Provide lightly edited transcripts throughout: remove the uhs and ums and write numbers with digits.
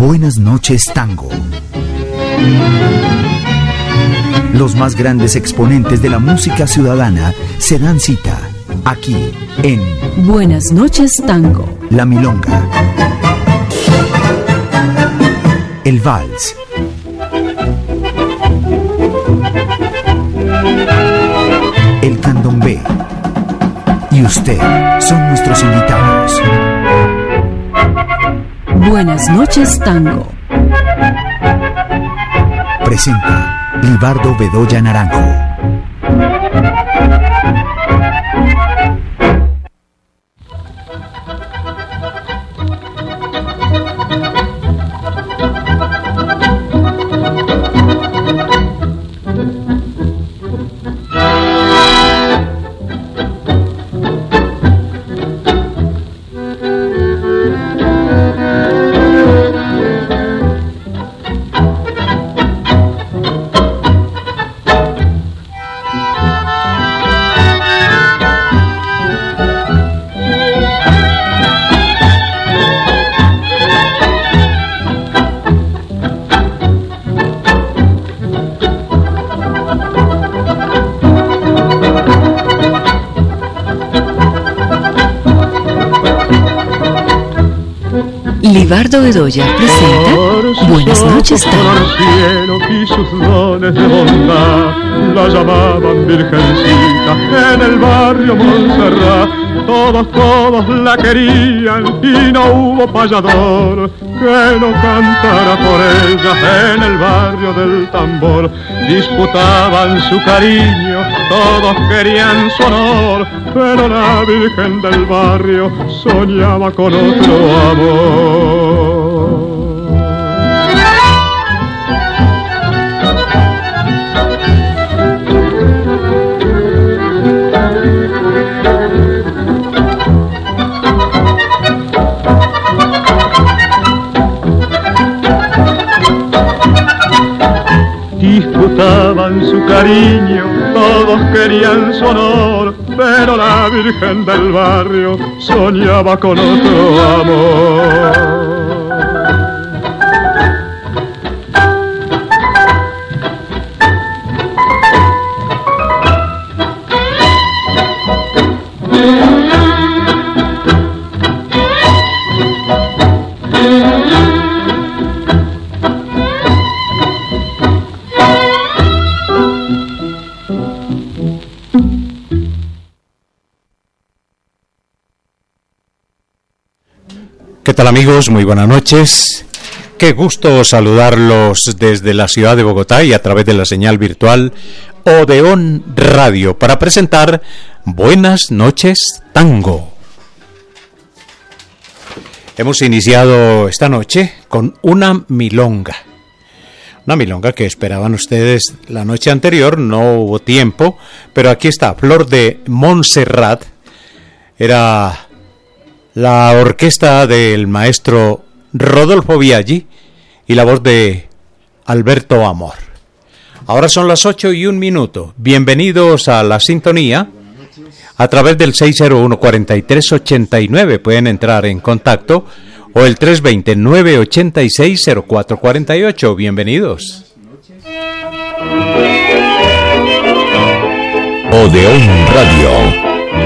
Buenas noches, Tango. Los más grandes exponentes de la música ciudadana se dan cita aquí en Buenas noches, Tango. La Milonga, el Vals, el Candombe y usted son nuestros invitados. Buenas noches, Tango. Presenta Libardo Bedoya Naranjo. Libardo Bedoya presenta Buenas noches, Tango. Cielo y sus dones de bondad la llamaban Virgencita en el barrio Montserrat. Todos la querían y no hubo payador que no cantara por ella en el barrio del Tambor. Disputaban su cariño, todos querían su honor, pero la Virgen del barrio soñaba con otro amor. Disputaban su cariño, todos querían su honor, pero la Virgen del barrio soñaba con otro amor. ¿Qué tal, amigos? Muy buenas noches. Qué gusto saludarlos desde la ciudad de Bogotá y a través de la señal virtual Odeón Radio para presentar Buenas noches, Tango. Hemos iniciado esta noche con una milonga. Una milonga que esperaban ustedes la noche anterior, no hubo tiempo, pero aquí está, Flor de Montserrat. Era la orquesta del maestro Rodolfo Biaggi y la voz de Alberto Amor. Ahora son las 8:01. Bienvenidos a la sintonía. A través del 601-4389 pueden entrar en contacto o el 320-986-0448. Bienvenidos. Odeón Radio.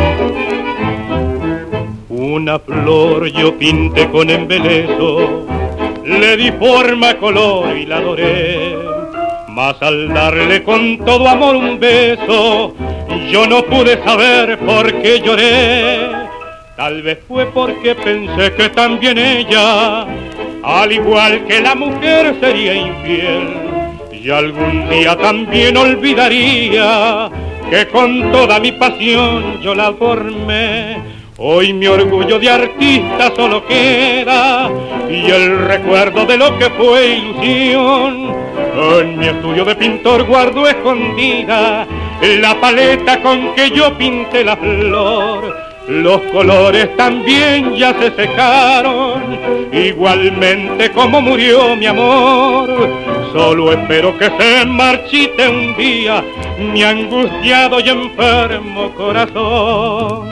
Una flor yo pinté con embeleso, le di forma, color y la adoré. Mas al darle con todo amor un beso, yo no pude saber por qué lloré. Tal vez fue porque pensé que también ella, al igual que la mujer, sería infiel. Y algún día también olvidaría que con toda mi pasión yo la formé. Hoy mi orgullo de artista solo queda y el recuerdo de lo que fue ilusión. En mi estudio de pintor guardo escondida la paleta con que yo pinté la flor. Los colores también ya se secaron, igualmente como murió mi amor. Solo espero que se marchite un día mi angustiado y enfermo corazón.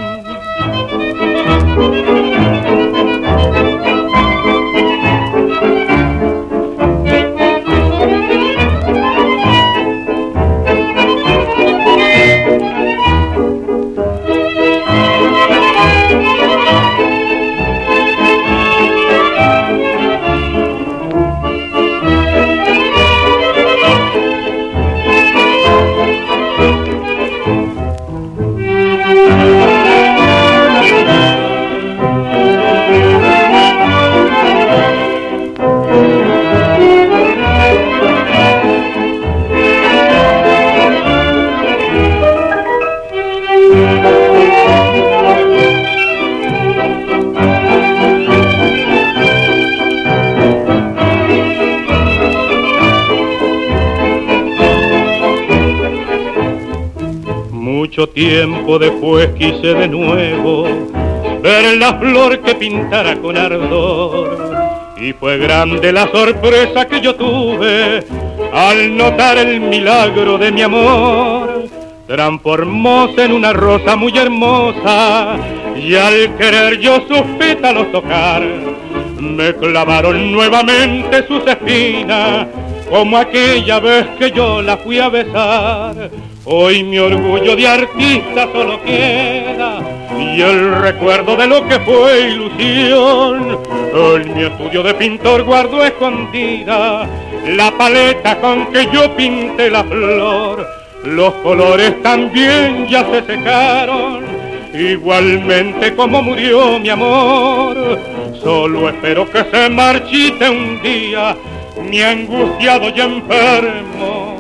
Mucho tiempo después quise de nuevo ver la flor que pintara con ardor, y fue grande la sorpresa que yo tuve al notar el milagro de mi amor. Transformóse en una rosa muy hermosa, y al querer yo sus pétalos tocar, me clavaron nuevamente sus espinas, como aquella vez que yo la fui a besar. Hoy mi orgullo de artista solo queda, y el recuerdo de lo que fue ilusión. En mi estudio de pintor guardo escondida la paleta con que yo pinté la flor. Los colores también ya se secaron, igualmente como murió mi amor. Solo espero que se marchite un día mi angustiado y enfermo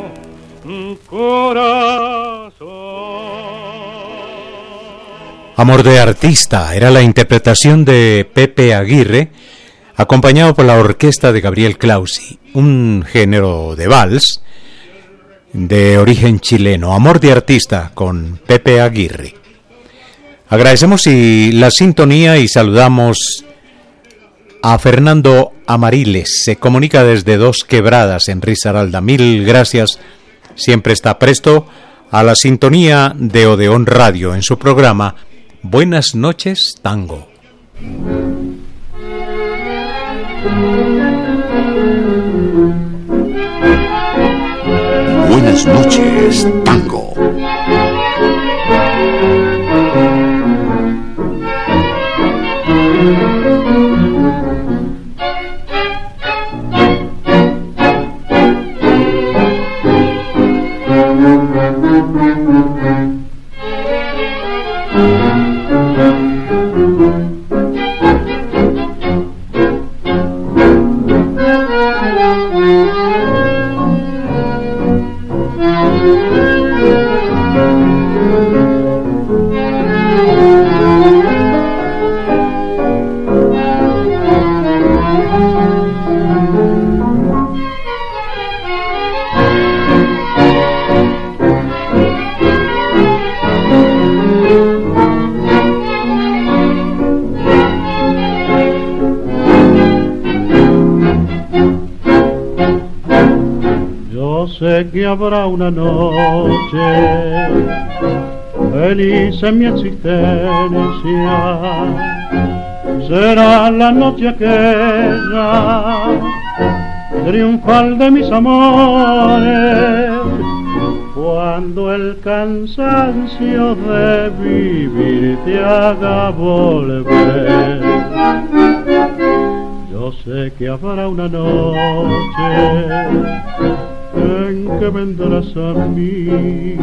corazón. Amor de artista era la interpretación de Pepe Aguirre, acompañado por la orquesta de Gabriel Clausi, un género de vals de origen chileno. Amor de artista con Pepe Aguirre. Agradecemos la sintonía y saludamos a Fernando Amariles. Se comunica desde Dos Quebradas en Risaralda. Mil gracias. Siempre está presto a la sintonía de Odeón Radio en su programa Buenas noches, Tango. Buenas noches, Tango. Que habrá una noche feliz en mi existencia, será la noche aquella triunfal de mis amores, cuando el cansancio de vivir te haga volver. Yo sé que habrá una noche en que vendrás a mí.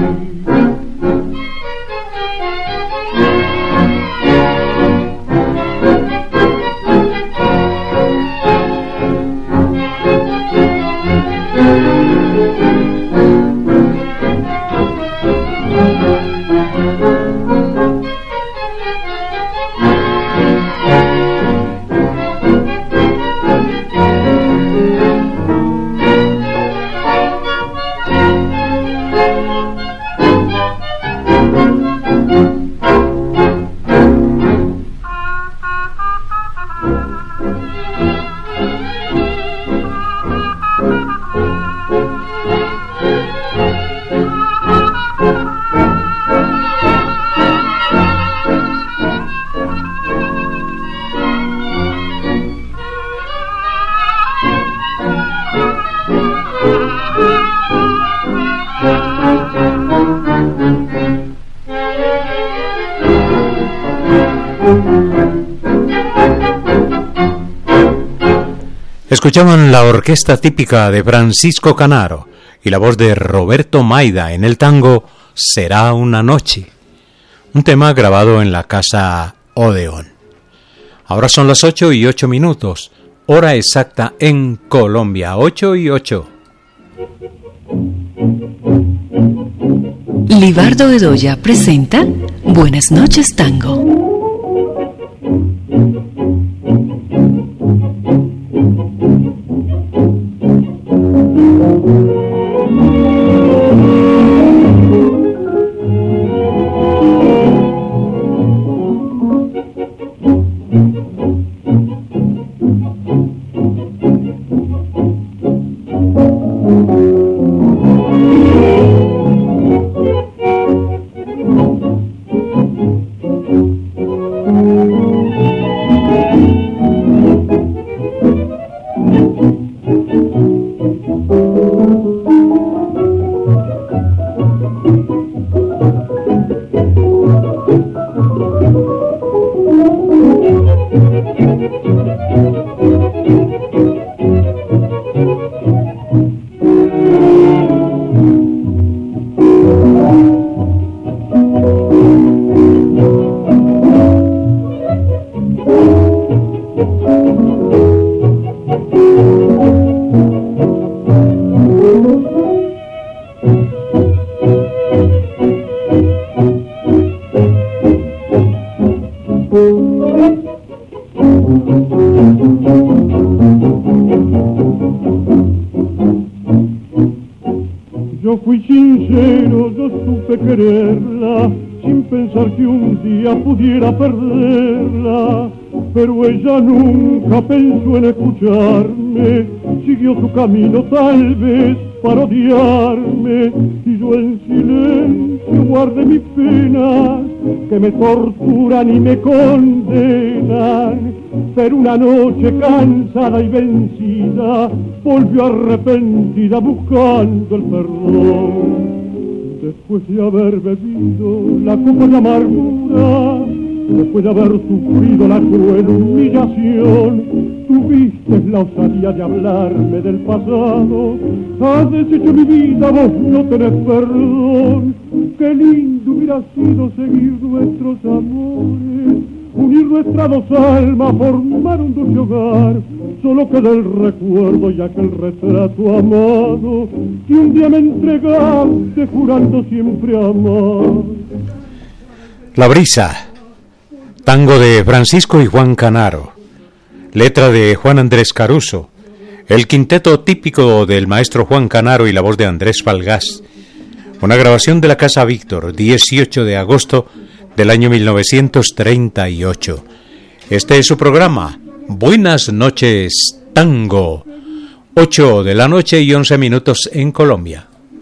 Escuchaban la orquesta típica de Francisco Canaro y la voz de Roberto Maida en el tango Será una noche, un tema grabado en la casa Odeón. Ahora son las 8:08, hora exacta en Colombia, 8:08. Libardo Bedoya presenta Buenas noches, Tango. Yo fui sincero, yo supe quererla, sin pensar que un día pudiera perderla. Pero ella nunca pensó en escucharme, siguió su camino tal vez para odiarme. Y yo en silencio guardé mis penas, que me torturan y me condenan. Pero una noche cansada y vencida, volvió arrepentida buscando el perdón. Después de haber bebido la copa de amargura, después de haber sufrido la cruel humillación, tuviste la osadía de hablarme del pasado. Has deshecho mi vida, vos no tenés perdón. Qué lindo hubiera sido seguir nuestros amores, unir nuestras dos almas, formar un dulce hogar. Solo queda el recuerdo y aquel retrato amado que un día me entregaste jurando siempre amar. La brisa, tango de Francisco y Juan Canaro, letra de Juan Andrés Caruso, el quinteto típico del maestro Juan Canaro y la voz de Andrés Falgás. Una grabación de la Casa Víctor, 18 de agosto del año 1938. Este es su programa, Buenas noches, Tango. 8 de la noche y 11 minutos en Colombia.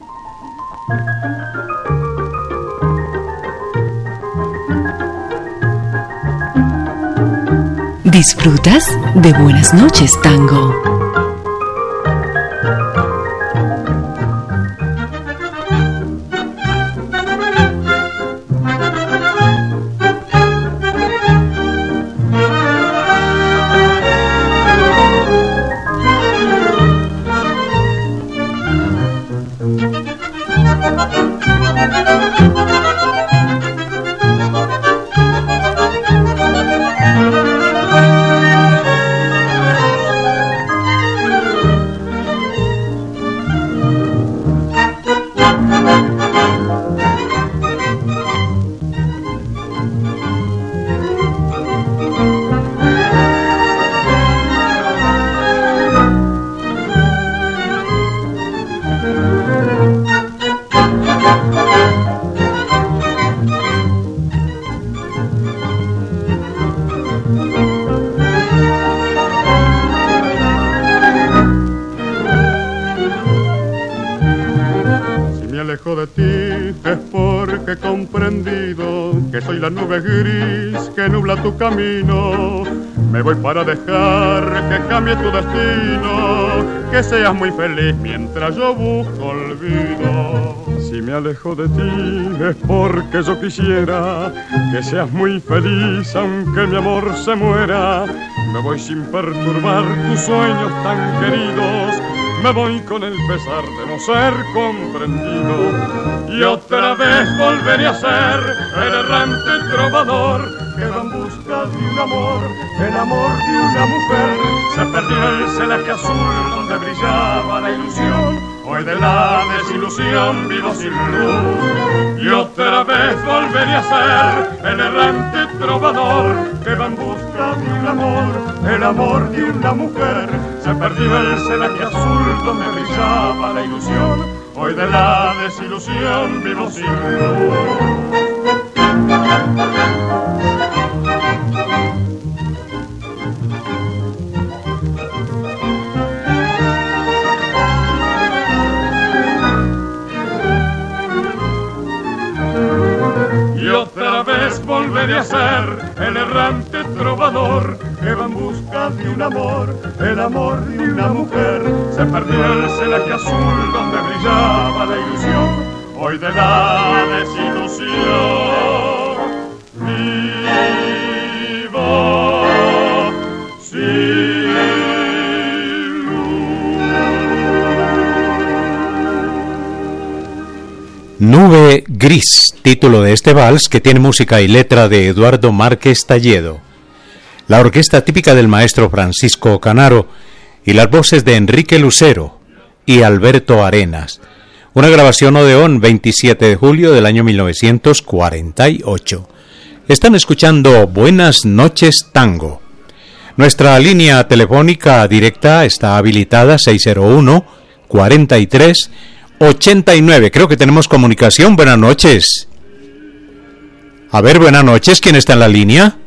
¿Disfrutas de Buenas noches, Tango? De ti es porque he comprendido que soy la nube gris que nubla tu camino. Me voy para dejar que cambie tu destino, que seas muy feliz mientras yo busco olvido. Si me alejo de ti es porque yo quisiera que seas muy feliz aunque mi amor se muera. Me voy sin perturbar tus sueños tan queridos, me voy con el pesar de no ser comprendido. Y otra vez volveré a ser el errante trovador que va en busca de un amor, el amor de una mujer. Se perdió el celaje azul donde brillaba la ilusión, hoy de la desilusión vivo sin luz. Y otra vez volveré a ser el errante trovador que va en busca de un amor, el amor de una mujer. Se perdió el celaje azul donde brillaba la ilusión, hoy de la desilusión vivo sin luz. Y otra vez volveré a ser el errante trovador que va en busca de un amor, el amor de una mujer. Se perdió el celaje azul donde brillaba la ilusión, hoy de la desilusión vivo Nube Gris, título de este vals que tiene música y letra de Eduardo Márquez Talledo. La orquesta típica del maestro Francisco Canaro y las voces de Enrique Lucero y Alberto Arenas. Una grabación Odeón, 27 de julio del año 1948. Están escuchando Buenas noches Tango. Nuestra línea telefónica directa está habilitada 601-43-89. Creo que tenemos comunicación. Buenas noches. A ver, buenas noches. ¿Quién está en la línea?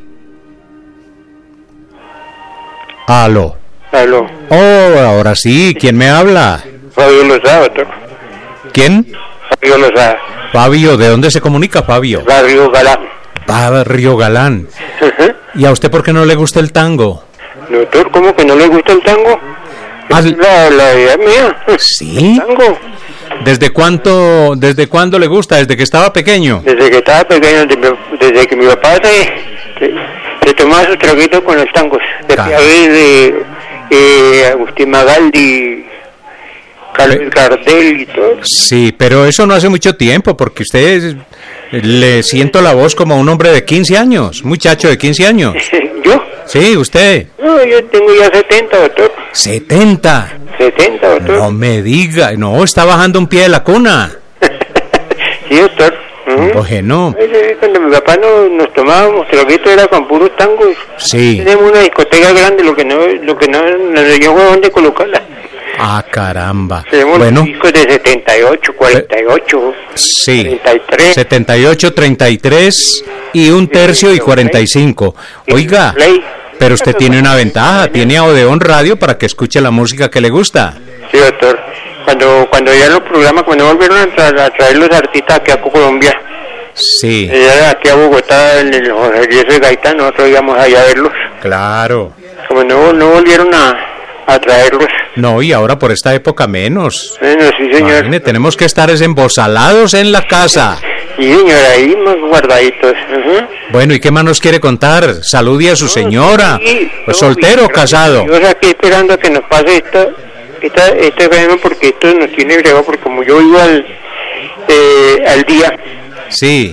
Aló. Aló. Oh, ahora sí. ¿Quién me habla? Fabio Lozada, doctor. ¿Quién? Fabio Lozada. Fabio, ¿de dónde se comunica, Fabio? Barrio Galán. Barrio Galán. ¿Y a usted por qué no le gusta el tango? Doctor, ¿cómo que no le gusta el tango? Ah, Es la idea mía. ¿Sí? El tango. ¿Desde cuándo le gusta? ¿Desde que estaba pequeño? Desde que estaba pequeño, desde que mi papá se tomaba sus traguitos con los tangos. Claro. De Agustín Magaldi, Carlos Gardel y todo. Sí, pero eso no hace mucho tiempo, porque usted le siento la voz como un hombre de 15 años, muchacho de 15 años. ¿Yo? Sí, usted. No, yo tengo ya 70, doctor. 70. 70, doctor. No me diga, no, está bajando un pie de la cuna. Sí, doctor. Bueno. Cuando mi papá nos tomábamos traguitos era con puros tangos. Sí. Tenemos una discoteca grande, lo que no yo juego dónde colocarla. Ah, caramba. Tenemos Bueno. discos de 78, 48, Sí. 33. 78, 33 y un tercio y 45. Oiga, Play. pero usted tiene una ventaja, tiene a Odeón Radio para que escuche la música que le gusta. Sí, doctor. Cuando ya los programas, cuando volvieron a traer los artistas aquí a Colombia, Sí, ya aquí a Bogotá, en el Jorge Eliezer Gaitán, nosotros íbamos allá a verlos. claro. Como no volvieron a traerlos. No, y ahora por esta época menos. Bueno, sí, señor. Imagine, tenemos que estar embosalados en la casa. Sí, señor, ahí más guardaditos. Bueno, ¿y qué más nos quiere contar? Salude a su señora. Sí, Pues soltero o casado. Yo aquí esperando a que nos pase este problema, porque esto nos tiene brego, porque como yo vivo al día, Sí,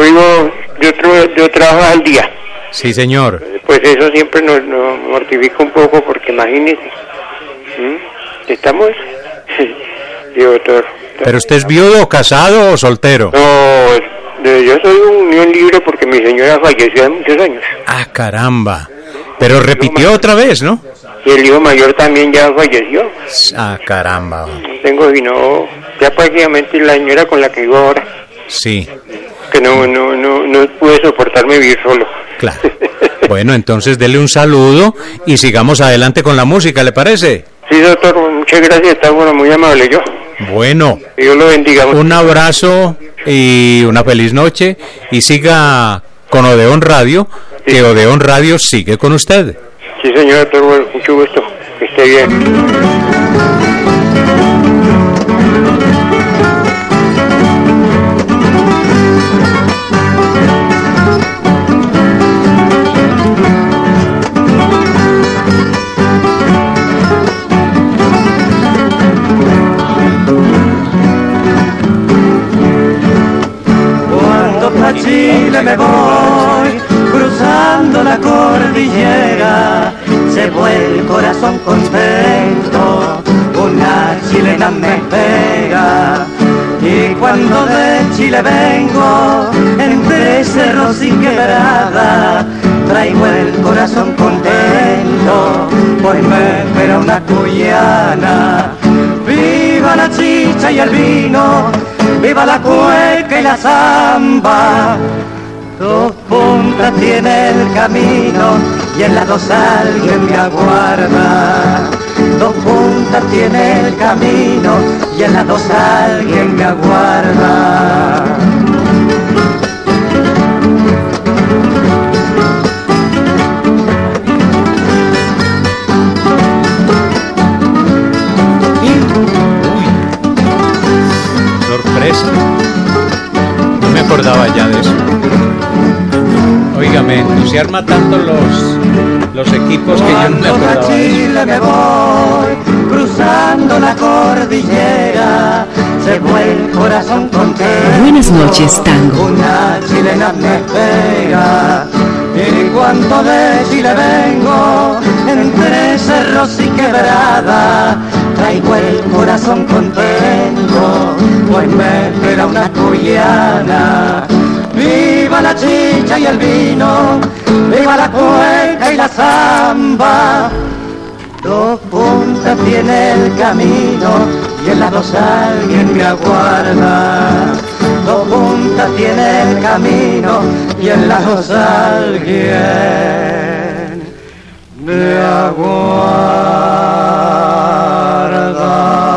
yo trabajo al día, sí, señor. pues eso siempre nos mortifica un poco, porque imagínese, estamos, sí, doctor. ¿Pero usted es viudo, casado o soltero? No, yo soy un unión libre porque mi señora falleció hace muchos años. Ah, caramba. Pero repitió otra vez, ¿no? Y el hijo mayor también ya falleció. Ah, caramba. Tengo, y no, ya prácticamente la señora con la que vivo ahora, Sí, que no pude soportarme vivir solo. claro. Bueno, entonces dele un saludo y sigamos adelante con la música, ¿le parece? Sí, doctor, muchas gracias, está bueno, muy amable yo. Bueno, Que Dios lo bendiga. un abrazo y una feliz noche y siga con Odeón Radio, que Odeón Radio sigue con usted. Sí, señor, doctor, bueno, mucho gusto, que esté bien. A Chile me voy, cruzando la cordillera, se fue el corazón contento, una chilena me pega. Y cuando de Chile vengo, entre cerros y quebrada, traigo el corazón contento, pues me espera una cuyana. Viva la chicha y el vino, viva la cueca y la zamba. Dos puntas tiene el camino y en las dos alguien me aguarda. Dos puntas tiene el camino y en las dos alguien me aguarda. Sorpresa. No me acordaba ya de eso. Oiga, me entusiasma tanto los equipos que yo no me acordaba de eso. Chile me voy, cruzando la cordillera, se fue el corazón contento. Buenas noches, tango. Una chilena me espera, y cuando de Chile vengo, entre cerros y quebradas, traigo el corazón contento, pues me espera una cuyana. Viva la chicha y el vino, viva la cueca y la zamba. Dos puntas tiene el camino y en las dos alguien me aguarda. Dos puntas tiene el camino y en las dos alguien me aguarda.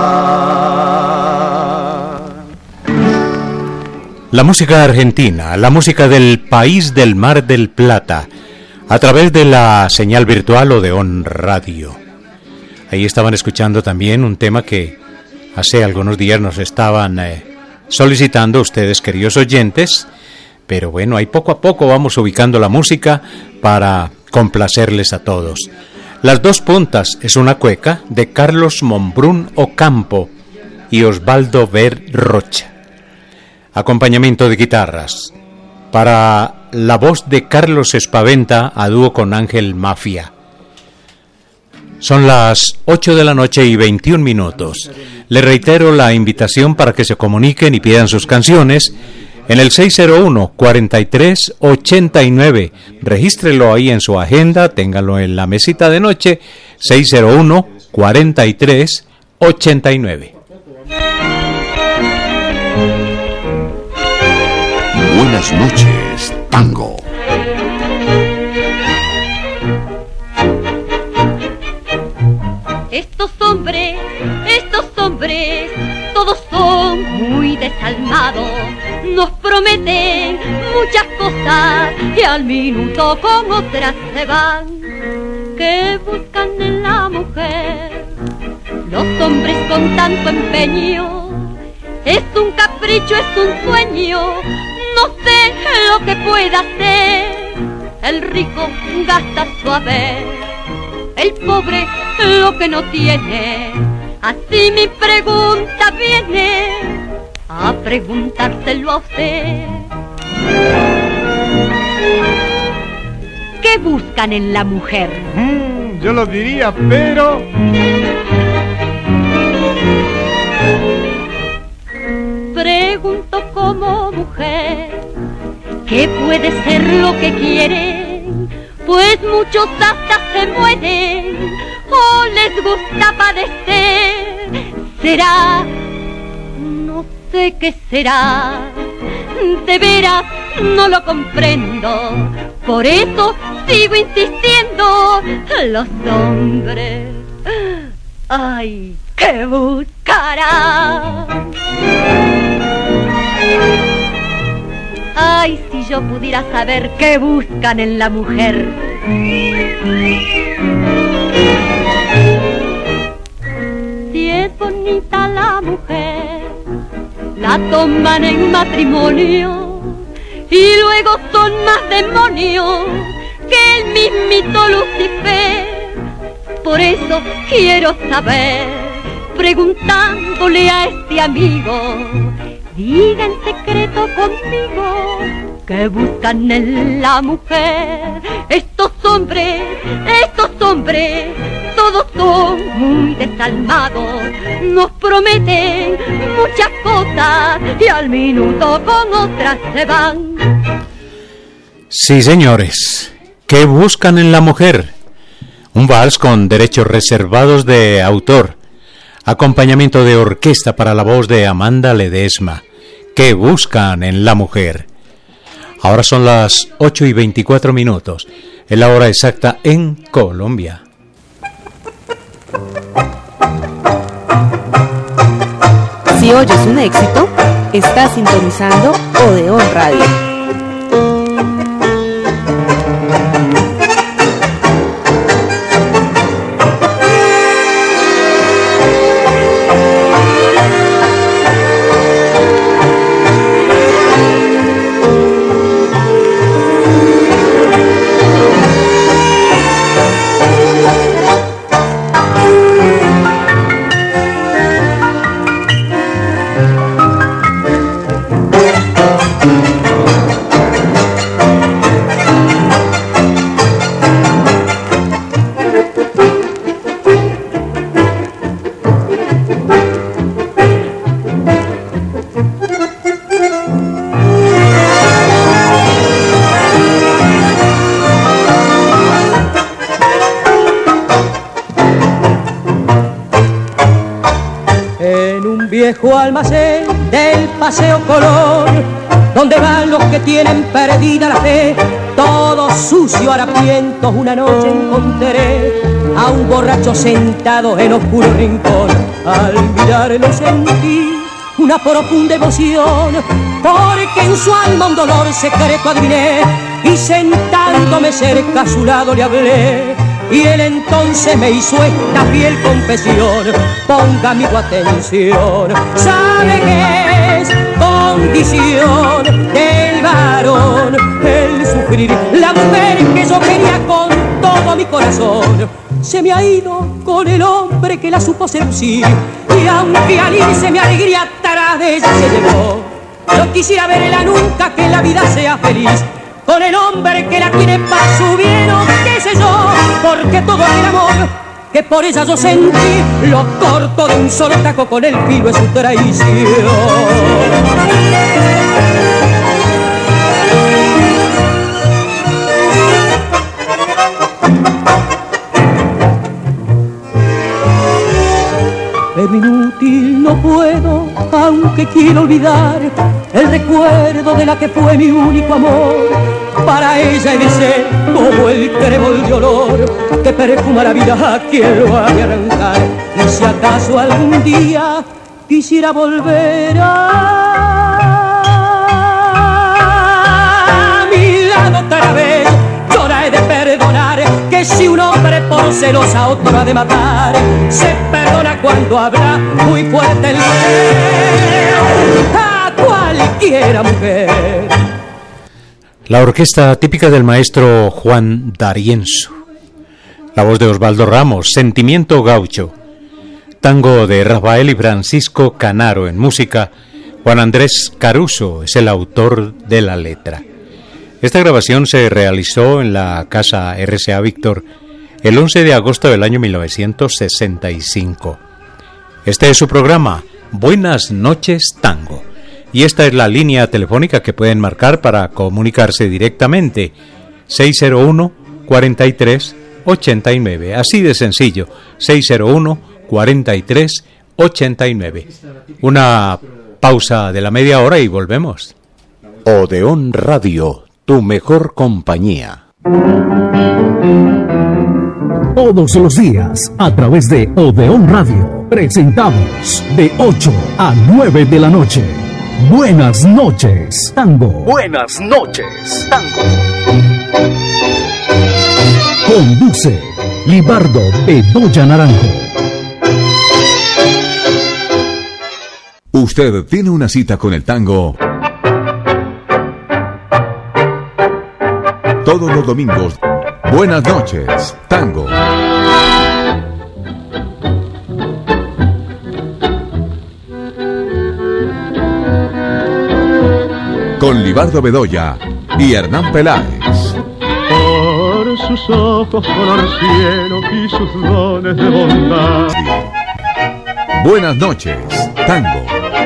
La música argentina, la música del país del Mar del Plata, a través de la señal virtual Odeón Radio. Ahí estaban escuchando también un tema que hace algunos días nos estaban solicitando ustedes, queridos oyentes, pero bueno, ahí poco a poco vamos ubicando la música para complacerles a todos. Las dos puntas es una cueca de Carlos Monbrún Ocampo y Osvaldo Ver Rocha. Acompañamiento de guitarras para la voz de Carlos Espaventa a dúo con Ángel Mafia. Son las 8 de la noche y 21 minutos. Le reitero la invitación para que se comuniquen y pidan sus canciones en el 601-4389. Regístrelo ahí en su agenda, téngalo en la mesita de noche, 601-4389. Buenas noches, tango. Estos hombres, todos son muy desalmados, nos prometen muchas cosas y al minuto con otras se van. ¿Qué buscan en la mujer los hombres con tanto empeño? Es un capricho, es un sueño, no sé lo que pueda hacer. El rico gasta su haber, el pobre lo que no tiene. Así mi pregunta viene a preguntárselo a usted. ¿Qué buscan en la mujer? Yo lo diría, pero... Pregunto como mujer, ¿qué puede ser lo que quieren? Pues muchos hasta se mueren o les gusta padecer. ¿Será? No sé qué será. De veras no lo comprendo. Por eso sigo insistiendo. Los hombres, ay, ¿qué buscarán? Ay, si yo pudiera saber qué buscan en la mujer. Si es bonita la mujer, la toman en matrimonio y luego son más demonios que el mismito Lucifer. Por eso quiero saber, preguntándole a este amigo, diga en secreto conmigo, ¿qué buscan en la mujer? Estos hombres, todos son muy desalmados, nos prometen muchas cosas y al minuto con otras se van. Sí, señores, ¿qué buscan en la mujer? Un vals con derechos reservados de autor. Acompañamiento de orquesta para la voz de Amanda Ledesma. ¿Qué buscan en la mujer? Ahora son las 8 y 24 minutos. Es la hora exacta en Colombia. Si oyes un éxito, estás sintonizando Odeón Radio. viejo almacén del Paseo Colón, donde van los que tienen perdida la fe, todos sucios, harapientos. Una noche encontré a un borracho sentado en oscuro rincón. Al mirarlo sentí una profunda emoción, porque en su alma un dolor secreto adiviné, y sentándome cerca a su lado le hablé. Y él entonces me hizo esta fiel confesión: ponga amigo atención, sabe que es condición del varón el sufrir. La mujer que yo quería con todo mi corazón se me ha ido con el hombre que la supo seducir, y aunque al irse mi alegría atrás de ella se llevó, yo quisiera verla nunca, que la vida sea feliz con el hombre que la tiene para su bien, o qué sé yo, porque todo el amor que por ella yo sentí lo corto de un solo taco con el filo de su traición. Pero inútil, no puedo, aunque quiero olvidar el recuerdo de la que fue mi único amor. Para ella he de ser como el trébol de olor que perfuma la vida a quien lo ha de arrancar. Y si acaso algún día quisiera volver a mi lado otra vez, yo la he de perdonar, que si un hombre por celos a otro ha de matar, se perdona cuando habla muy fuerte el a cualquiera mujer. La orquesta típica del maestro Juan D'Arienzo, la voz de Osvaldo Ramos, Sentimiento Gaucho, tango de Rafael y Francisco Canaro. En música, Juan Andrés Caruso es el autor de la letra. Esta grabación se realizó en la Casa RCA Víctor el 11 de agosto del año 1965. Este es su programa, Buenas noches Tango. Y esta es la línea telefónica que pueden marcar para comunicarse directamente, 601-43-89. Así de sencillo, 601-43-89. Una pausa de la media hora y volvemos. Odeón Radio, tu mejor compañía. Todos los días, a través de Odeón Radio, presentamos de 8 a 9 de la noche. Buenas noches, Tango. Buenas noches, Tango. Conduce Libardo Bedoya Naranjo. Usted tiene una cita con el tango todos los domingos. Buenas noches, Tango. Con Libardo Bedoya y Hernán Peláez. Por sus ojos color cielo y sus dones de bondad. Buenas noches, Tango.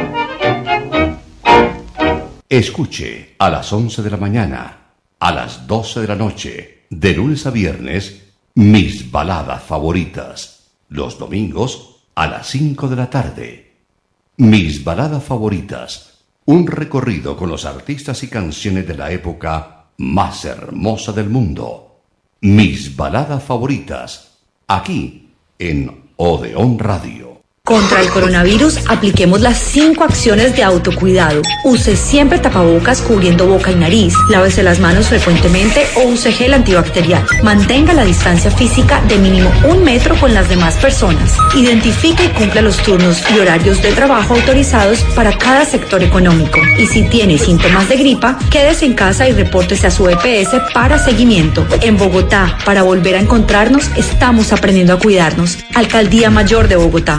Escuche a las 11 de la mañana, a las 12 de la noche, de lunes a viernes, mis baladas favoritas. Los domingos a las 5 de la tarde. Mis baladas favoritas. Un recorrido con los artistas y canciones de la época más hermosa del mundo. Mis baladas favoritas. Aquí en Odeón Radio. Contra el coronavirus, apliquemos las 5 acciones de autocuidado. Use siempre tapabocas cubriendo boca y nariz. Lávese las manos frecuentemente o use gel antibacterial. Mantenga la distancia física de mínimo 1 metro con las demás personas. Identifique y cumpla los turnos y horarios de trabajo autorizados para cada sector económico. Y si tiene síntomas de gripa, quédese en casa y repórtese a su EPS para seguimiento. En Bogotá, para volver a encontrarnos, estamos aprendiendo a cuidarnos. Alcaldía Mayor de Bogotá.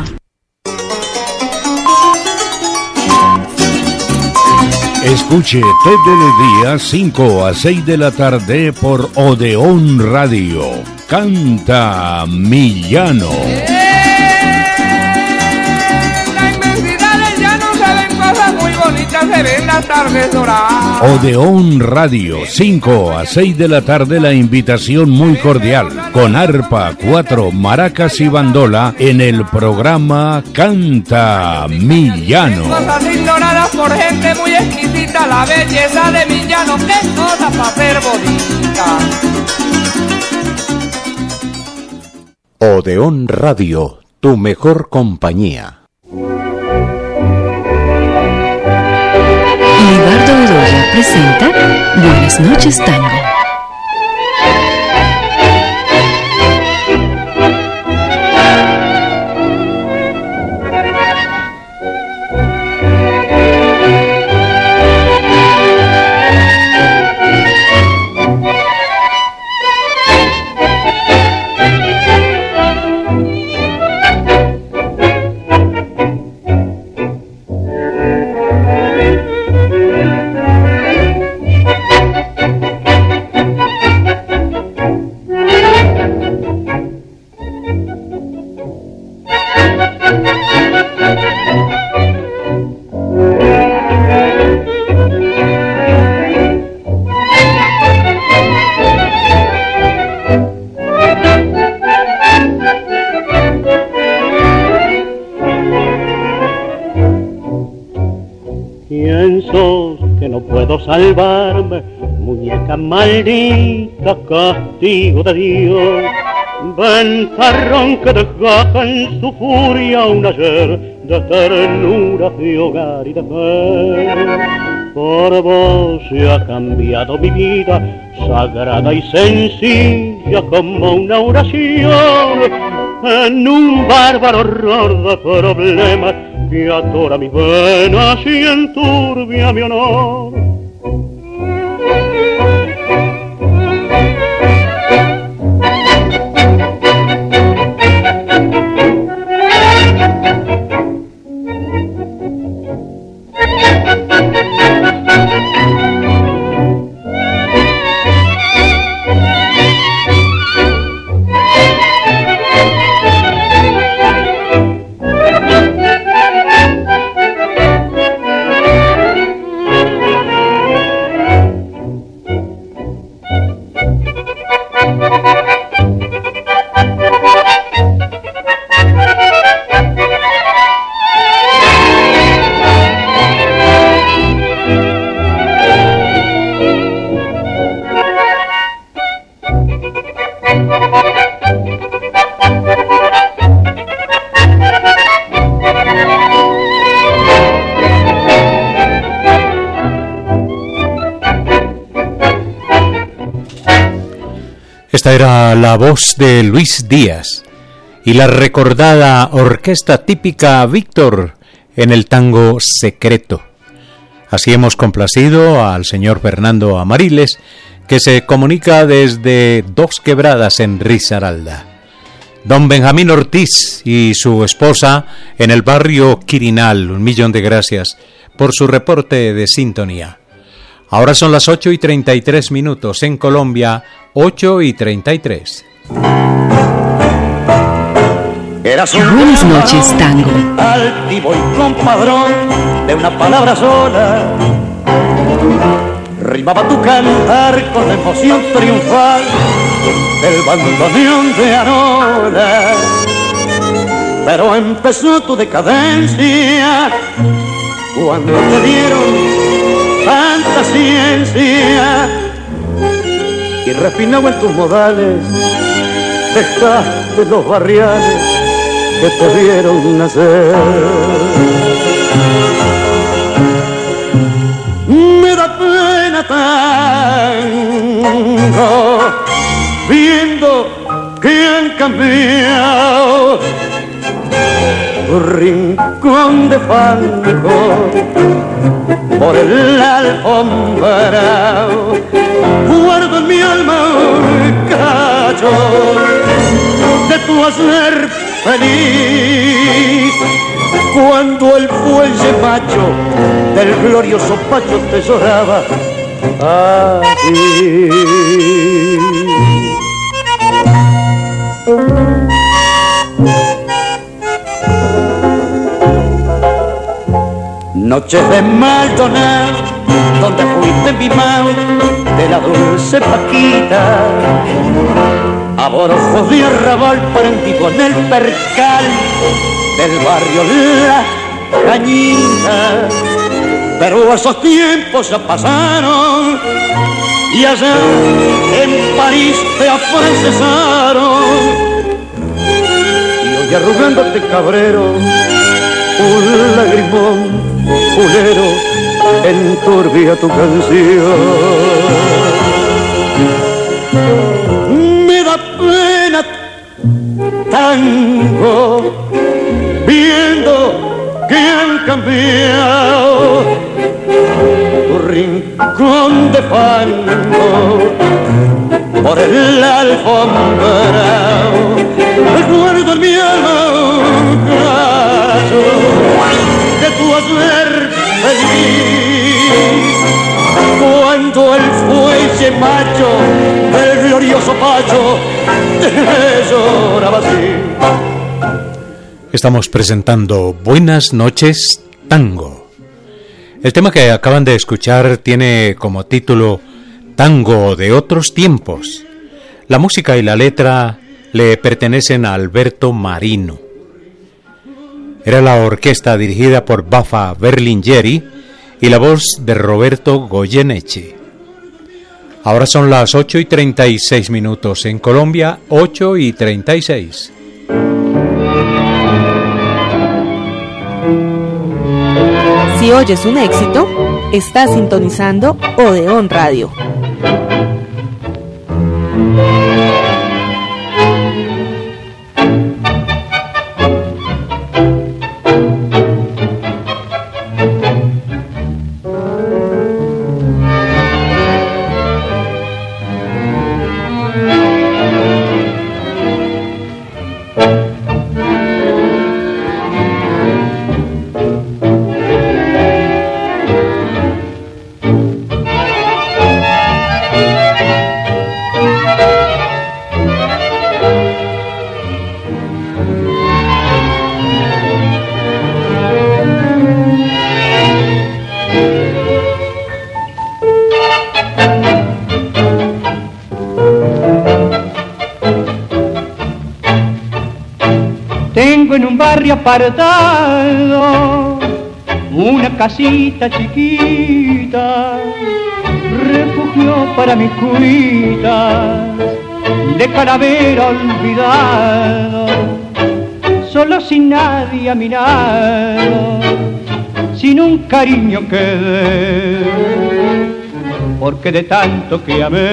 Escuche todo el día 5 a 6 de la tarde por Odeón Radio. Canta Millano. En la inmensidad del llano se ven cosas muy bonitas. bonita se ve en las tardes doradas. Odeón Radio, 5 a 6 de la tarde, la invitación muy cordial, con arpa, 4 maracas y bandola en el programa Canta Millano. Cosas ignoradas por gente muy exquisita, la belleza de Millano, qué cosa para ser bonita. Odeón Radio, tu mejor compañía. Libardo Bedoya presenta Buenas noches, Tango. Salvarme, muñeca maldita, castigo de Dios, ventarrón que desgaja en su furia un ayer de ternura, de hogar y de fe. Por vos se ha cambiado mi vida, sagrada y sencilla como una oración, en un bárbaro horror de problemas que atora mis venas y enturbia mi honor. Esta era la voz de Luis Díaz y la recordada orquesta típica Víctor en el tango Secreto. Así hemos complacido al señor Fernando Amariles, que se comunica desde Dos Quebradas en Risaralda. Don Benjamín Ortiz y su esposa en el barrio Quirinal, 1.000.000 de gracias por su reporte de sintonía. Ahora son las 8:33 en Colombia, 8:33. Buenas noches, Tango. Altivo y compadrón de una palabra sola, rimaba tu cantar con emoción triunfal del bandoneón de Anola. Pero empezó tu decadencia cuando te dieron tanta ciencia y refinado en tus modales dejaste los barriales que te vieron nacer. Me da pena tango viendo que han cambiado tu rincón de fango por el alfombra. Guardo en mi alma un cacho de tu hacer feliz, cuando el fuelle macho del glorioso Pacho te lloraba a ti. Noches de Maldonado, donde fuiste mimado de la dulce Paquita. Aborojos de arrabal prendido en el percal del barrio La Cañita. Pero esos tiempos ya pasaron y allá en París te afrancesaron. Y hoy arrugándote cabrero, un lagrimón fulero enturbia tu canción. Me da pena tango viendo que han cambiado tu rincón de fango por el alfombra. Recuerdo en mi alma un caso de tu ayer feliz, cuando el fuelle macho del glorioso Pacho te lloraba así. Estamos presentando Buenas noches, Tango. El tema que acaban de escuchar tiene como título Tango de otros tiempos. La música y la letra le pertenecen a Alberto Marino. Era la orquesta dirigida por Baffa Berlingeri y la voz de Roberto Goyeneche. Ahora son las 8:36 en Colombia, 8:36. Si oyes un éxito, estás sintonizando Odeón Radio. En un barrio apartado, una casita chiquita, refugio para mis cuitas de calavera olvidado, solo sin nadie a mi lado, sin un cariño que dé, porque de tanto que amé,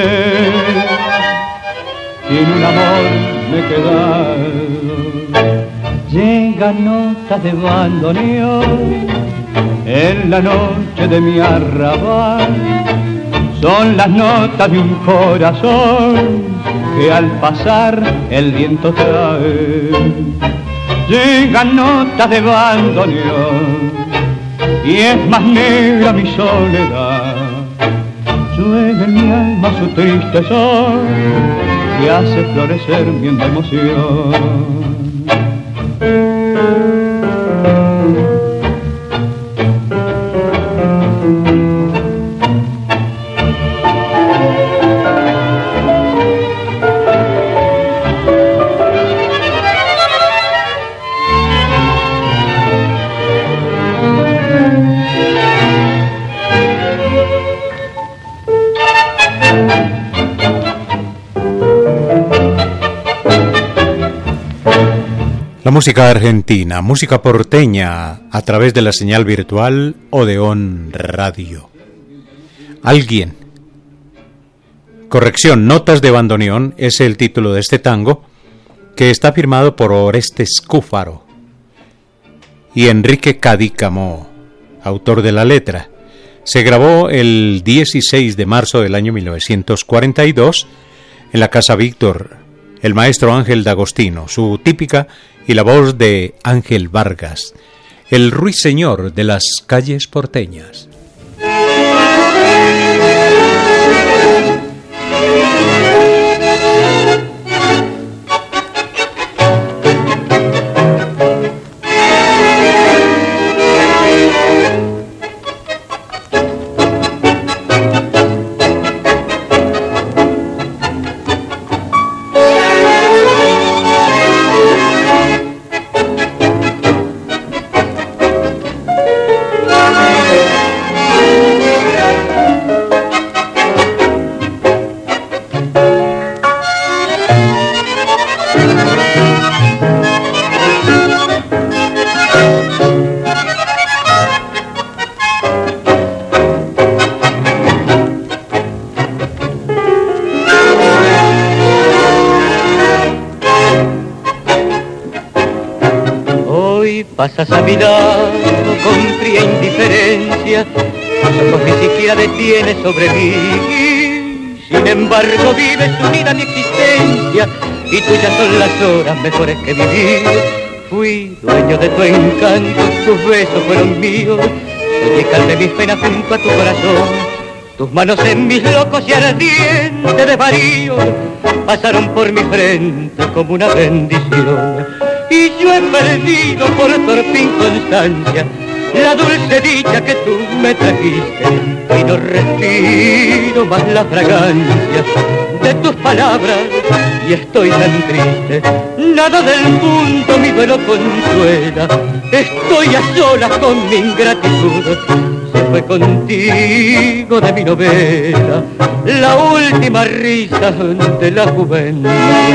sin un amor me he quedado. Llegan notas de bandoneón en la noche de mi arrabal. Son las notas de un corazón que al pasar el viento trae. Llegan notas de bandoneón y es más negra mi soledad. Llueve en mi alma su triste sol y hace florecer mi emoción. La música argentina, música porteña, a través de la señal virtual Odeón Radio. Alguien. Corrección, Notas de bandoneón es el título de este tango, que está firmado por Orestes Cúfaro y Enrique Cadícamo, autor de la letra. Se grabó el 16 de marzo del año 1942 en la Casa Víctor, el maestro Ángel D'Agostino, su típica y la voz de Ángel Vargas, el ruiseñor de las calles porteñas. Pasas a mi lado con fría indiferencia, tus ojos ni siquiera detienes sobre mí. Sin embargo vives unida a mi existencia y tuyas son las horas mejores que vivir. Fui dueño de tu encanto, tus besos fueron míos, soy el cal de mis penas junto a tu corazón. Tus manos en mis locos y ardientes desvaríos pasaron por mi frente como una bendición. Y yo he perdido por torpe inconstancia la dulce dicha que tú me trajiste, y no respiro más la fragancia de tus palabras y estoy tan triste. Nada del mundo mi duelo consuela, estoy a solas con mi ingratitud. Se fue contigo de mi novela la última risa de la juventud.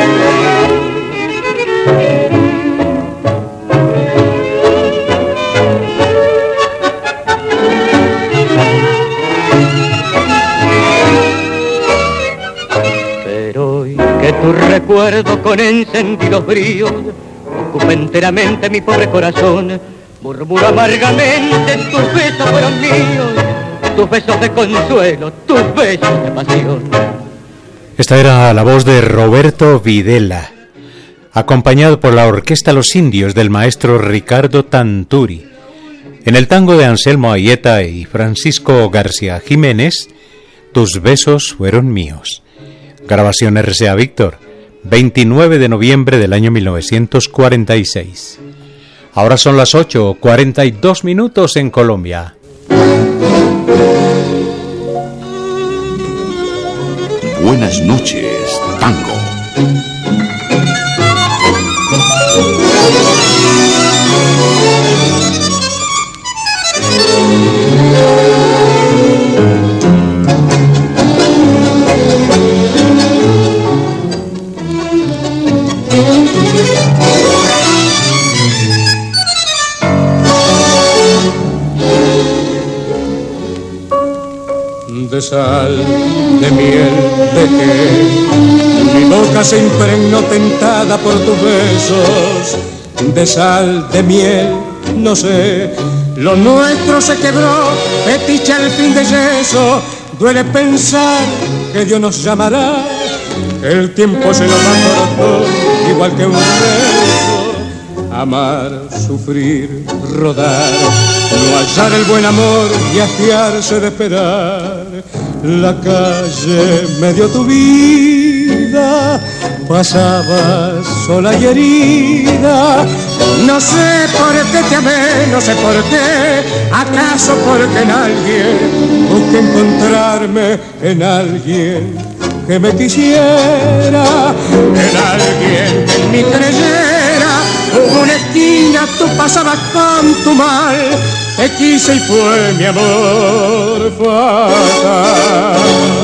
Tu recuerdo con encendidos bríos ocupa enteramente mi pobre corazón. Murmuro amargamente, tus besos fueron míos, tus besos de consuelo, tus besos de pasión. Esta era la voz de Roberto Videla, acompañado por la Orquesta Los Indios del maestro Ricardo Tanturi. En el tango de Anselmo Ayeta y Francisco García Jiménez, Tus besos fueron míos. Grabación RCA Víctor, 29 de noviembre del año 1946. Ahora son las 8:42 minutos en Colombia. Buenas noches, tango. De sal, de miel, de qué, mi boca se impregnó tentada por tus besos. De sal, de miel, no sé, lo nuestro se quebró, fetiche al fin de yeso. Duele pensar que Dios nos llamará, el tiempo se nos va corto, igual que un beso. Amar, sufrir, rodar, no hallar el buen amor y hastiarse de esperar. La calle me dio tu vida, pasabas sola y herida. No sé por qué te amé, no sé por qué, acaso porque en alguien busqué encontrarme, en alguien que me quisiera, en alguien que en mí creyera. Hubo una esquina, tú pasabas con tu mal, te quise y fue mi amor fatal.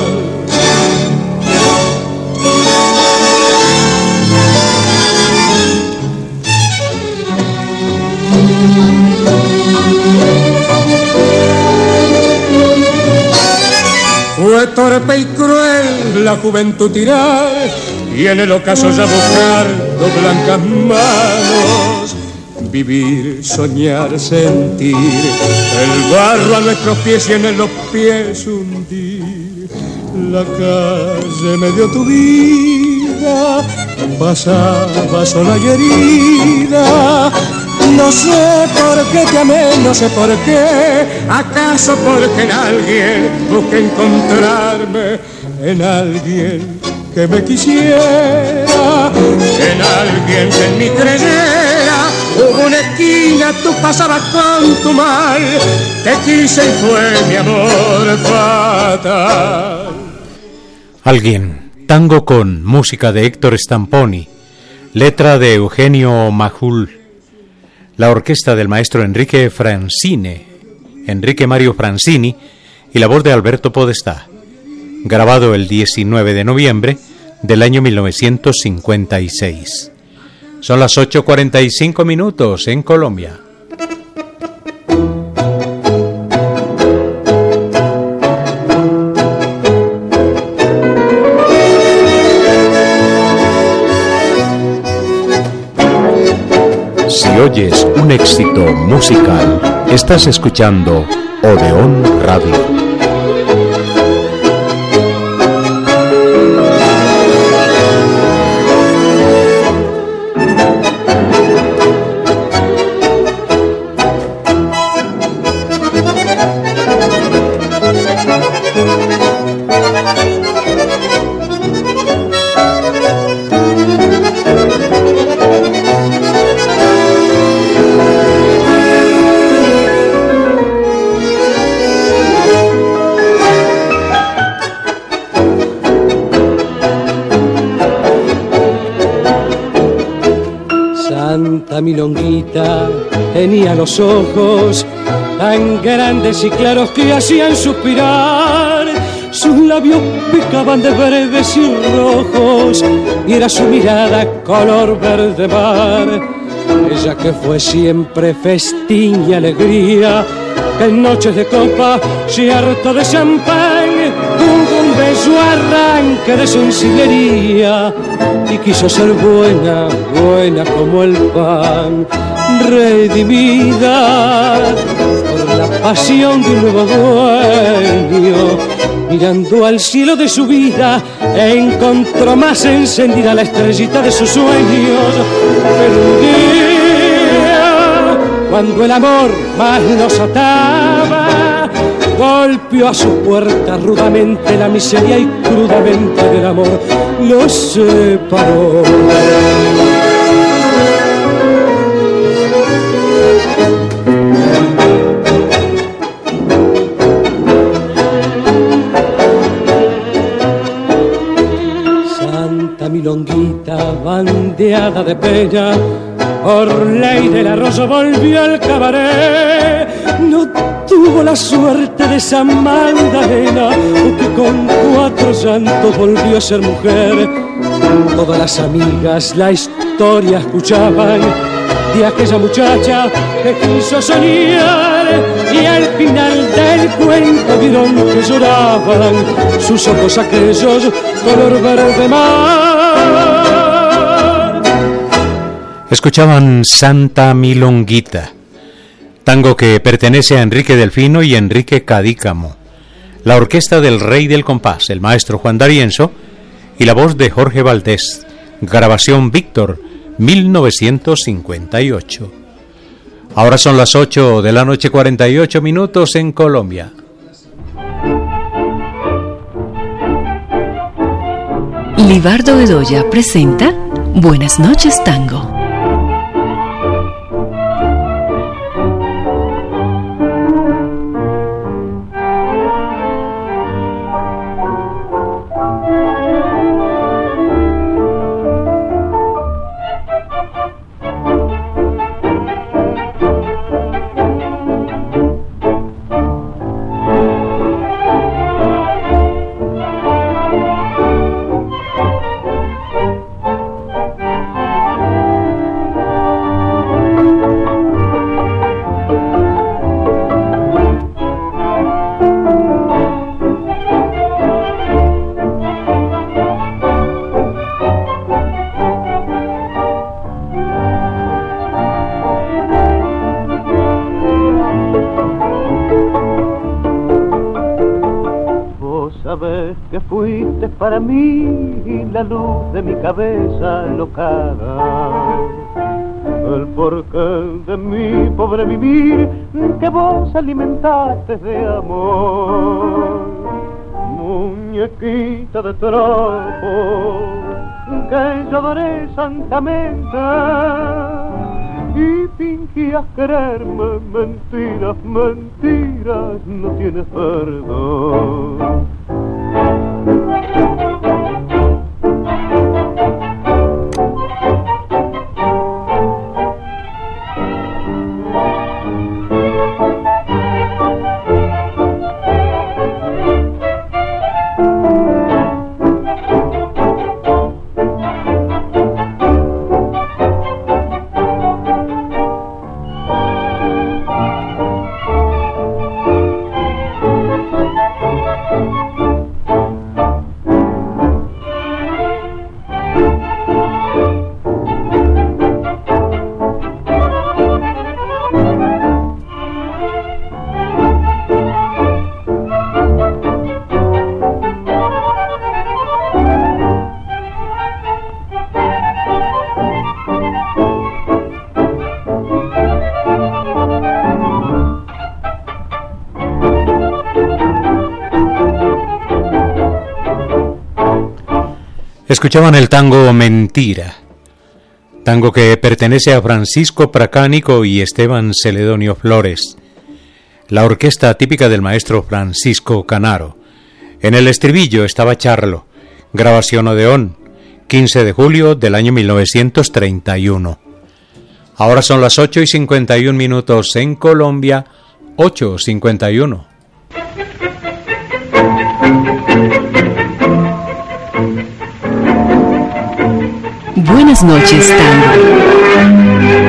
Fue torpe y cruel la juventud tirar, y en el ocaso ya buscar dos blancas manos. Vivir, soñar, sentir el barro a nuestros pies y en los pies hundir. La calle me dio tu vida, pasaba sola y herida. No sé por qué te amé, no sé por qué, acaso porque en alguien busqué encontrarme, en alguien que me quisiera, en alguien que en mí creyera. Hubo una esquina, tú pasabas con tu mal, te quise y fue mi amor fatal. Alguien, tango con música de Héctor Stamponi, letra de Eugenio Majul, la orquesta del maestro Enrique Mario Francini y la voz de Alberto Podestá. Grabado el 19 de noviembre del año 1956. Son las 8:45 minutos en Colombia. Si Si oyes un éxito musical, estás escuchando Odeón Radio. Santa Milonguita tenía los ojos tan grandes y claros que hacían suspirar. Sus labios picaban de verdes y rojos y era su mirada color verde mar. Ella que fue siempre festín y alegría, que en noches de copa se hartó de champán, tuvo un bello arranque de sensiblería y quiso ser buena, buena como el pan, redimida por la pasión de un nuevo dueño. Mirando al cielo de su vida, encontró más encendida la estrellita de sus sueños. Pero un día, cuando el amor más nos ataba, golpeó a su puerta rudamente la miseria y crudamente del amor los separó. Santa Milonguita, bandeada de pena, por ley del arroyo volvió al cabaret. No tuvo la suerte de San Magdalena, que con 4 llantos volvió a ser mujer. Todas las amigas la historia escuchaban de aquella muchacha que quiso soñar, y al final del cuento vieron que lloraban sus ojos aquellos color verde mar. Escuchaban Santa Milonguita, tango que pertenece a Enrique Delfino y Enrique Cadícamo, la orquesta del Rey del Compás, el maestro Juan D'Arienzo, y la voz de Jorge Valdés, grabación Víctor, 1958. Ahora son las 8 de la noche, 48 minutos en Colombia. Libardo Bedoya presenta Buenas noches, Tango. Para mí la luz de mi cabeza alocada, el porqué de mi pobre vivir que vos alimentaste de amor. Muñequita de trapo que yo adoré santamente y fingías quererme, mentiras, mentiras, no tienes perdón. Escuchaban el tango Mentira, tango que pertenece a Francisco Pracánico y Esteban Celedonio Flores, la orquesta típica del maestro Francisco Canaro. En el estribillo estaba Charlo, grabación Odeón, 15 de julio del año 1931. Ahora son las 8:51 en Colombia, 8:51. Buenas noches, tango.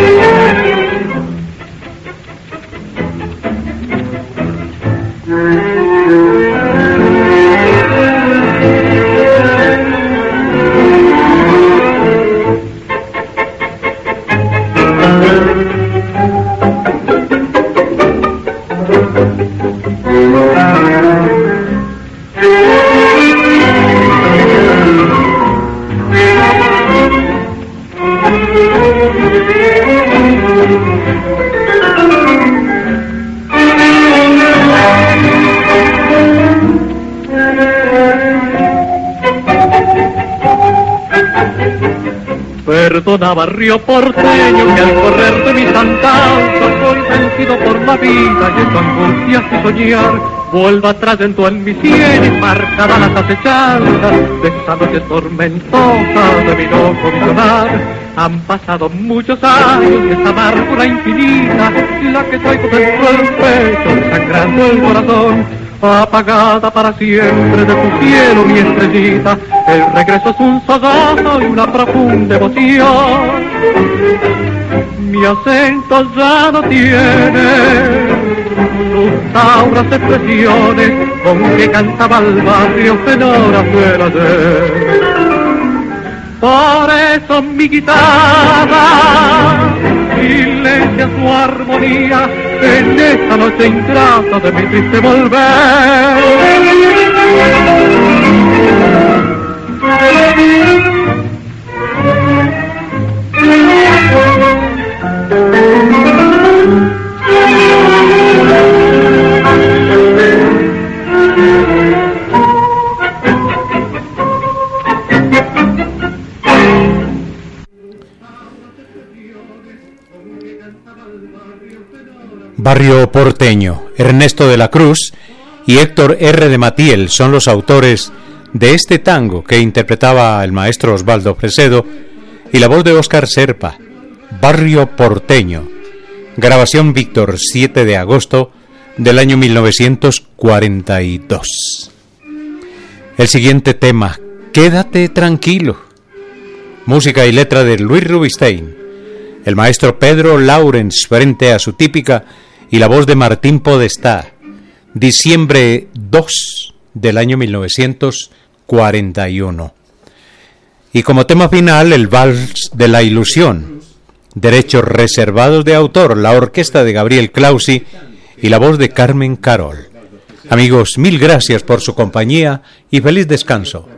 Perdona, barrio porteño, que al correr de mis andanzas soy vencido por la vida y en tu angustia y soñar vuelva trayendo en mis sienes marcadas las acechanzas de esa noche tormentosa de mi loco visionar. Han pasado muchos años y esa amargura infinita, la que traigo dentro del pecho, sangrando el corazón. Apagada para siempre de tu cielo, mi estrellita, el regreso es un sogazo y una profunda emoción. Mi acento ya no tiene sus auras expresiones con que cantaba el barrio en horas del ayer. Por eso mi guitarra silencia su armonía en esta noche ingrata de mi triste volver. Barrio Porteño, Ernesto de la Cruz y Héctor R. de Matiel son los autores de este tango que interpretaba el maestro Osvaldo Fresedo y la voz de Óscar Serpa. Barrio Porteño, grabación Víctor, 7 de agosto del año 1942. El siguiente tema, Quédate tranquilo, música y letra de Luis Rubinstein, el maestro Pedro Laurens frente a su típica y la voz de Martín Podestá, diciembre 2 del año 1941. Y como tema final, el Vals de la Ilusión, derechos reservados de autor, la orquesta de Gabriel Clausi y la voz de Carmen Carol. Amigos, mil gracias por su compañía y feliz descanso.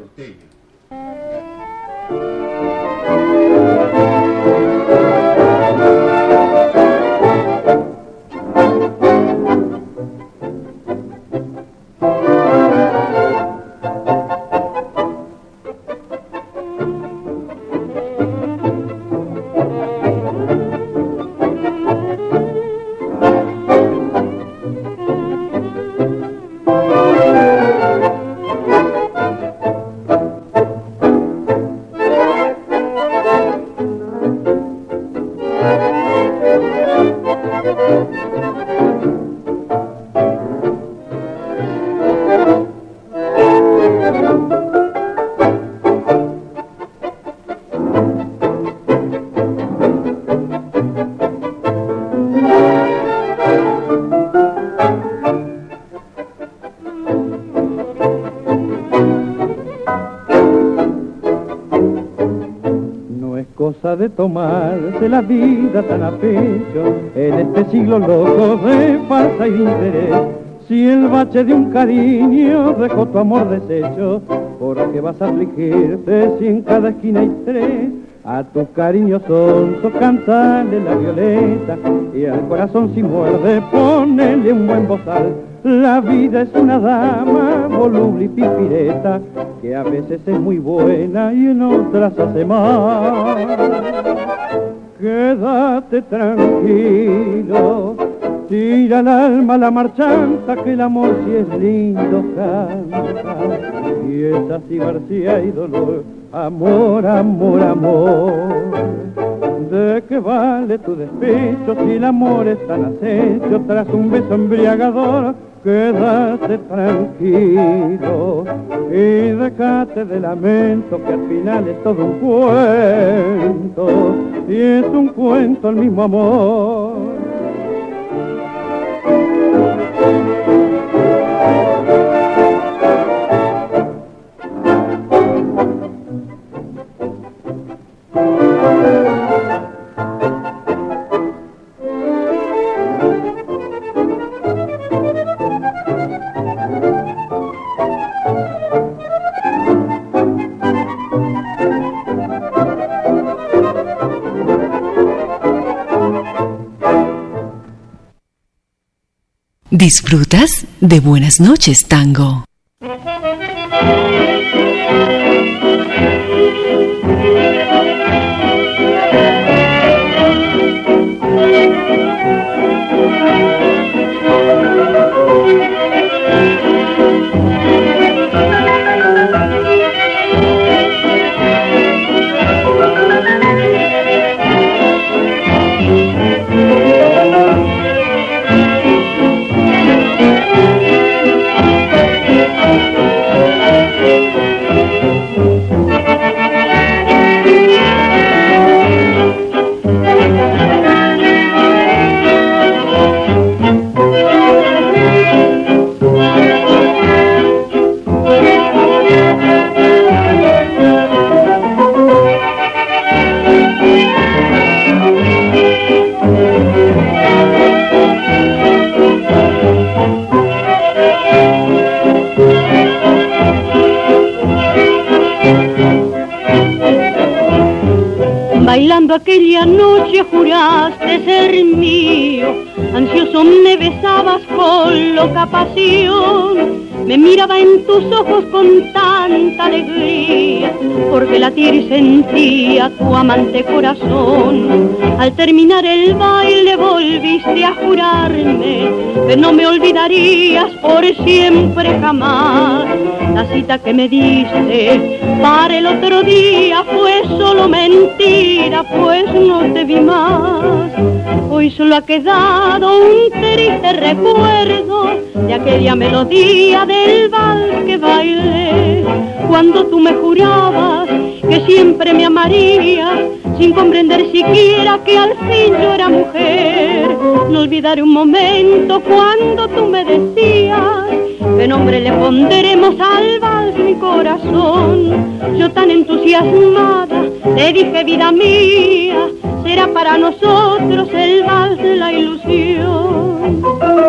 De tomarse la vida tan a pecho en este siglo loco de falsa interés. Si el bache de un cariño dejó tu amor deshecho, ¿por qué vas a afligirte si en cada esquina hay tres? A tu cariño sonso cantarle la violeta y al corazón si muerde ponele un buen bozal. La vida es una dama voluble y pipireta, que a veces es muy buena y en otras hace mal. Quédate tranquilo, tira el alma a la marchanta, que el amor si es lindo canta. Y es así García y dolor, amor, amor, amor. ¿De qué vale tu despecho si el amor es tan acecho tras un beso embriagador? Quédate tranquilo y déjate de lamento, que al final es todo un cuento, y es un cuento el mismo amor. ¿Disfrutas de Buenas noches, Tango? Bailando aquella noche juraste ser mío, ansioso me besabas con loca pasión. Me miraba en tus ojos con tanta alegría, porque latir sentía tu amante corazón. Al terminar el baile volviste a jurarme que no me olvidarías por siempre jamás. La cita que me diste para el otro día fue solo mentira, pues no te vi más. Hoy solo ha quedado un triste recuerdo de aquella melodía del vals que bailé, cuando tú me jurabas que siempre me amarías, sin comprender siquiera que al fin yo era mujer. No olvidaré un momento cuando tú me decías qué nombre le pondremos al vals, mi corazón. Yo tan entusiasmada te dije, vida mía, será para nosotros el vals de la ilusión.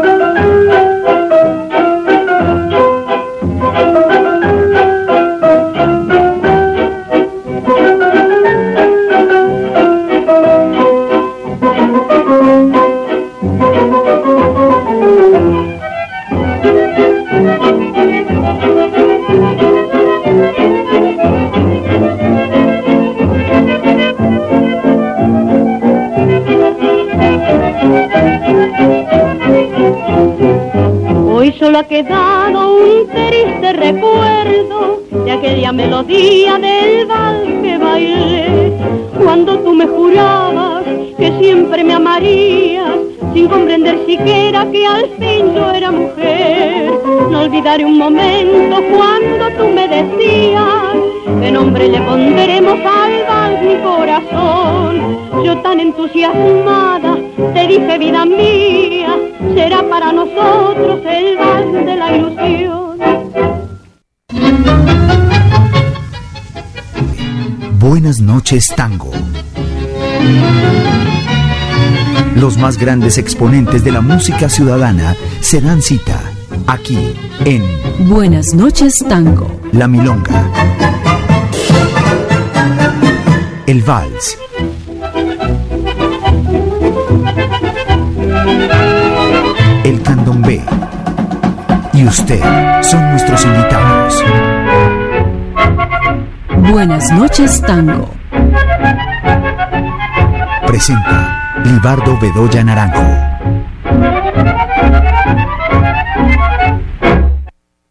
Hoy solo ha quedado un triste recuerdo de aquella melodía del vals que bailé, cuando tú me jurabas que siempre me amarías, sin comprender siquiera que al fin yo era mujer. No olvidaré un momento cuando tú me decías qué nombre le pondremos al vals, mi corazón. Yo tan entusiasmada te dije, vida mía, será para nosotros el vals de la ilusión. Buenas noches, Tango. Los más grandes exponentes de la música ciudadana se dan cita aquí en Buenas noches, Tango. La Milonga, el vals, el candombe, usted son nuestros invitados. Buenas noches, tango. Presenta Libardo Bedoya Naranjo.